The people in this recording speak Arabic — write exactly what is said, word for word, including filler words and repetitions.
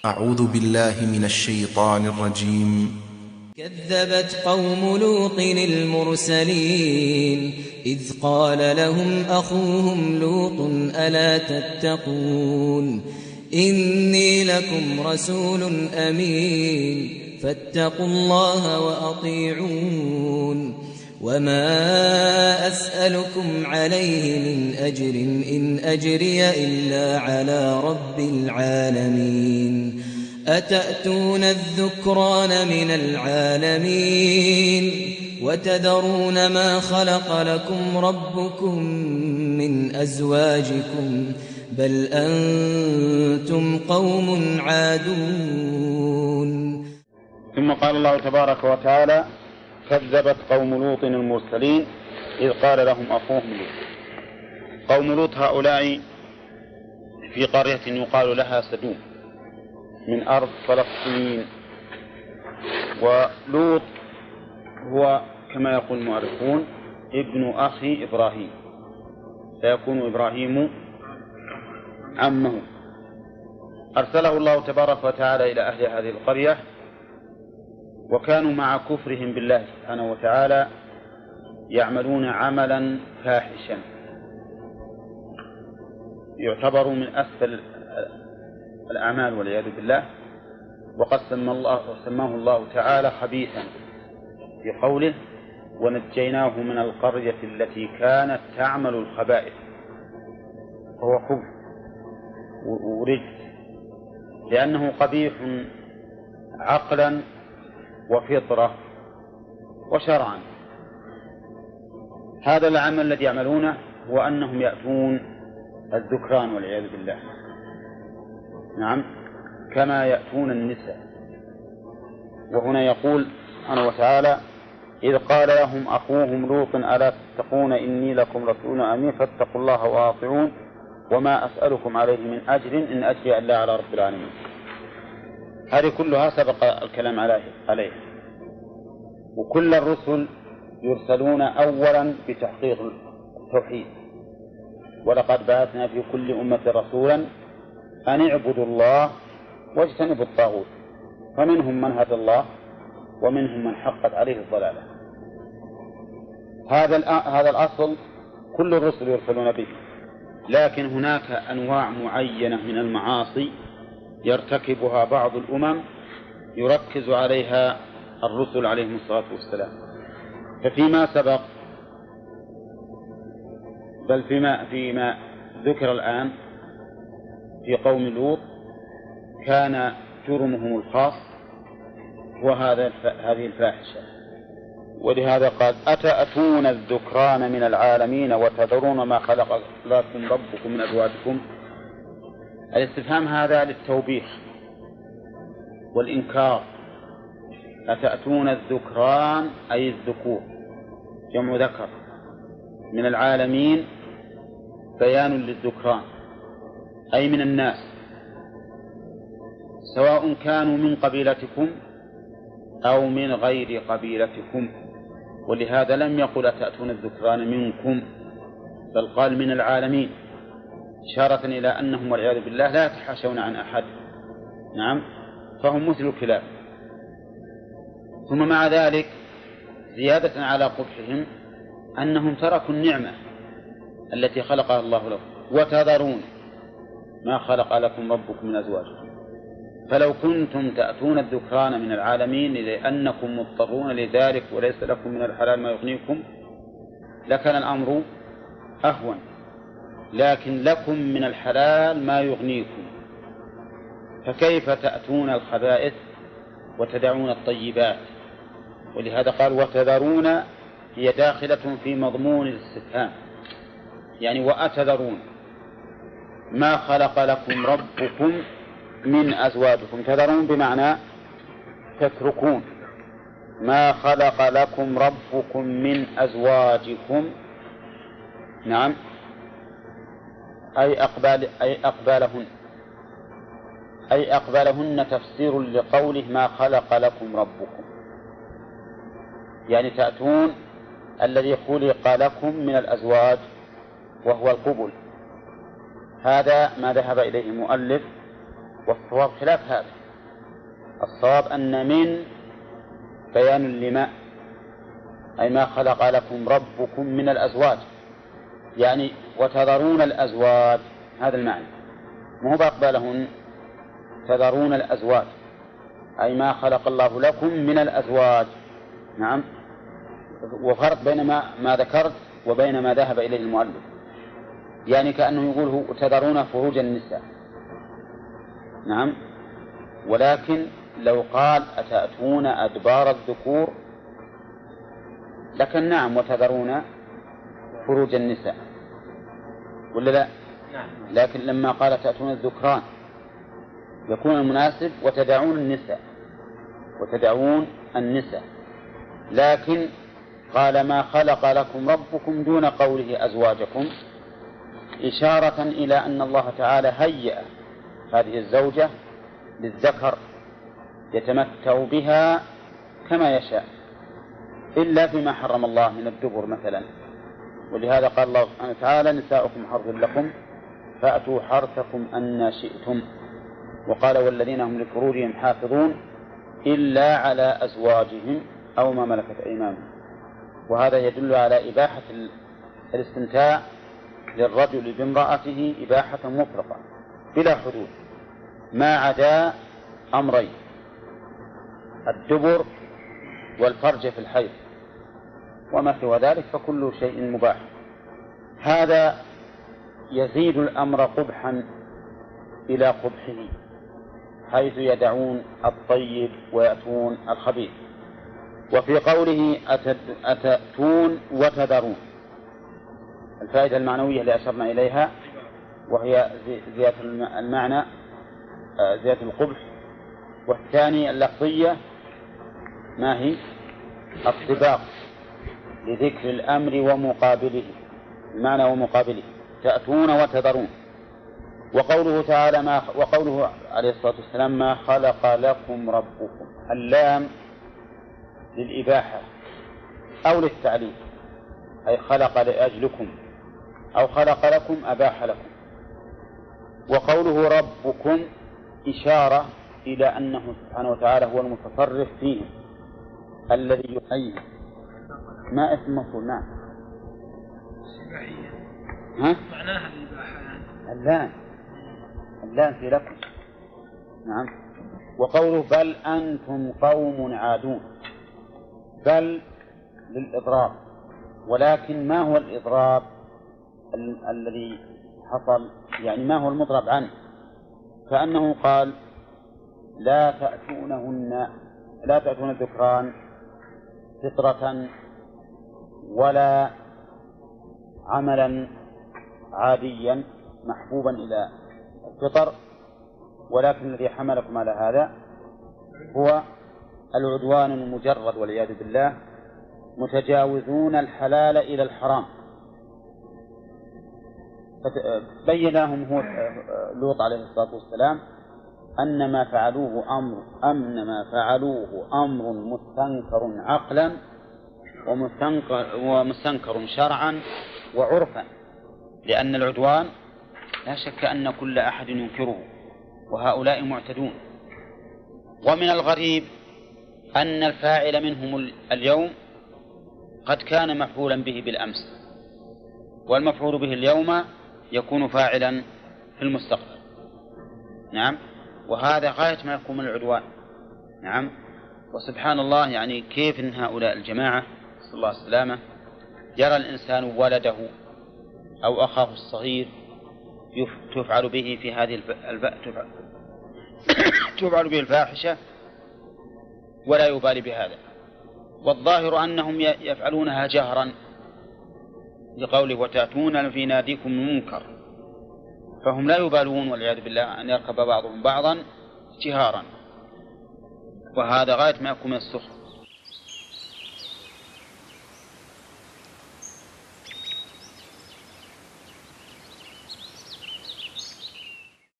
أعوذ بالله من الشيطان الرجيم. كذبت قوم لوط المرسلين إذ قال لهم أخوهم لوط ألا تتقون إني لكم رسول أمين فاتقوا الله وأطيعون وما أسألكم عليه من أجر إن أجري إلا على رب العالمين أتأتون الذكران من العالمين وتذرون ما خلق لكم ربكم من أزواجكم بل أنتم قوم عادون. ثم قال الله تبارك وتعالى كذبت قوم لوط المرسلين إذ قال لهم أخوهم لوط. قوم لوط هؤلاء في قرية يقال لها سدوم من أرض فلسطين. ولوط هو كما يقول المؤرخون ابن أخي إبراهيم، فيكون إبراهيم عمه. أرسله الله تبارك وتعالى إلى أهل هذه القرية، وكانوا مع كفرهم بالله سبحانه وتعالى يعملون عملا فاحشا يعتبر من أسفل الأعمال والعياذ بالله، وقد سمى الله سماه الله تعالى خبيثا في قوله ونجيناه من القرية التي كانت تعمل الخبائث، فهو خبث ورجس لأنه قبيح عقلا وفطرة وشرعا. هذا العمل الذي يعملونه هو أنهم يأتون الذكران والعياذ بالله، نعم، كما يأتون النساء. وهنا يقول سبحانه وتعالى إذ قال لهم أخوهم لوط ألا تتقون إني لكم رسول أمين فاتقوا الله وأطيعون وما أسألكم عليه من أجر إن أجري إلا على رب العالمين. هذه كلها سبق الكلام عليه. وكل الرسل يرسلون أولا بتحقيق التوحيد، ولقد بعثنا في كل أمة رسولا أن اعبدوا الله واجتنبوا الطاغوت، فمنهم من هدى الله ومنهم من حقت عليه الضلالة. هذا هذا الأصل كل الرسل يرسلون به، لكن هناك أنواع معينة من المعاصي يرتكبها بعض الأمم يركز عليها الرسل عليهم الصلاة والسلام. ففيما سبق بل فيما, فيما ذكر الآن في قوم لوط كان جرمهم الخاص وهذا هذه الفاحشة، ولهذا قال أتأتون الذكران من العالمين وتذرون ما خلق لكم ربكم من أزواجكم. الاستفهام هذا للتوبيخ والإنكار. أتأتون الذكران أي الذكور جمع ذكر من العالمين بيان للذكران أي من الناس، سواء كانوا من قبيلتكم أو من غير قبيلتكم. ولهذا لم يقل أتأتون الذكران منكم، بل قال من العالمين، إشارة إلى أنهم والعياذ بالله لا يتحاشون عن أحد، نعم، فهم مثل الكلاب. ثم مع ذلك زيادة على قبحهم أنهم تركوا النعمة التي خلقها الله لهم وتذرون ما خلق لكم ربكم من أزواجكم. فلو كنتم تأتون الذكران من العالمين لأنكم مضطرون لذلك وليس لكم من الحلال ما يغنيكم لكان الأمر أهون، لكن لكم من الحلال ما يغنيكم، فكيف تأتون الخبائث وتدعون الطيبات؟ ولهذا قال وتذرون هي داخلة في مضمون الاستفهام، يعني وأتذرون ما خلق لكم ربكم من أزواجكم. تذرون بمعنى تتركون ما خلق لكم ربكم من أزواجكم، نعم، أي أقبال أي أقبالهن أي أقبالهن تفسير لقوله ما خلق لكم ربكم، يعني تأتون الذي خلق لكم من الأزواج وهو القبل. هذا ما ذهب إليه المؤلف، والصواب خلاف هذا، الصواب أن من بيان لما، أي ما خلق لكم ربكم من الأزواج، يعني وتذرون الأزواج، هذا المعنى، مو بأقبالهن، تذرون الأزواج أي ما خلق الله لكم من الأزواج. نعم. وفرق بين ما, ما ذكرت وبين ما ذهب إليه المؤلف، يعني كأنه يقول تذرون فروج النساء. نعم. ولكن لو قال أتأتون أدبار الذكور لكن نعم وتذرون فروج النساء، ولا لا؟ لكن لما قال تأتون الذكران يكون المناسب وتدعون النساء، وتدعون النساء. لكن قال ما خلق لكم ربكم دون قوله أزواجكم، إشارة إلى أن الله تعالى هيأ هذه الزوجة للذكر يتمتع بها كما يشاء، إلا فيما حرم الله من الدبر مثلا. ولهذا قال الله سبحانه وتعالى نساؤكم حرث لكم فأتوا حرثكم أن شئتم. وقال والذين هم لفروجهم حافظون إلا على أزواجهم أو ما ملكت أيمانهم. وهذا يدل على إباحة الاستمتاع للرجل بامرأته إباحة مطلقة بلا حدود، ما عدا أمرين: الدبر والفرج في الحيض، وما سوى ذلك فكل شيء مباح. هذا يزيد الأمر قبحا إلى قبحه، حيث يدعون الطيب ويأتون الخبيث. وفي قوله أتأتون وتذرون، الفائدة المعنوية اللي أشرنا إليها وهي زيادة المعنى، زيادة القبح. والثاني اللفظية ما هي؟ الطباق لذكر الأمر ومقابله، المعنى ومقابله، تأتون وتذرون. وقوله تعالى ما وقوله عليه الصلاة والسلام ما خلق لكم ربكم، اللام للإباحة أو للتعليل، أي خلق لأجلكم أو خلق لكم أباح لكم. وقوله ربكم إشارة إلى أنه سبحانه وتعالى هو المتصرف فيه الذي يحيي. ما اسم مفعول؟ نعم. ها؟ معناها الإباحة يعني. اللام اللام في لكم. نعم. وقوله بل أنتم قوم عادون، بل للإضراب. ولكن ما هو الإضراب ال- الذي حصل؟ يعني ما هو المضرب عنه؟ كأنه قال لا تأتونهن لا تأتون الذكران فطرة ولا عملا عاديا محبوبا إلى الفطر، ولكن الذي حملكم على هذا هو العدوان المجرد والعياذ بالله، متجاوزون الحلال إلى الحرام. بين لهم هو لوط عليه الصلاة والسلام أن ما فعلوه أمر أن ما فعلوه أمر مستنكر عقلا ومستنكر, ومستنكر شرعا وعرفا، لأن العدوان لا شك أن كل أحد ينكره، وهؤلاء معتدون. ومن الغريب أن الفاعل منهم اليوم قد كان مفعولا به بالأمس، والمفعول به اليوم يكون فاعلا في المستقبل. نعم. وهذا غاية ما يكون من العدوان. نعم. وسبحان الله، يعني كيف إن هؤلاء الجماعة صلى الله عليه وسلم يرى الإنسان ولده أو أخاه الصغير تفعل به في هذه الف... تفعل... تفعل به الفاحشة ولا يبالي بهذا. والظاهر أنهم يفعلونها جهرا لقوله وتأتون في ناديكم المنكر، فهم لا يبالون والعياذ بالله أن يركب بعضهم بعضا جهارا، وهذا غاية ما يكون من السخط.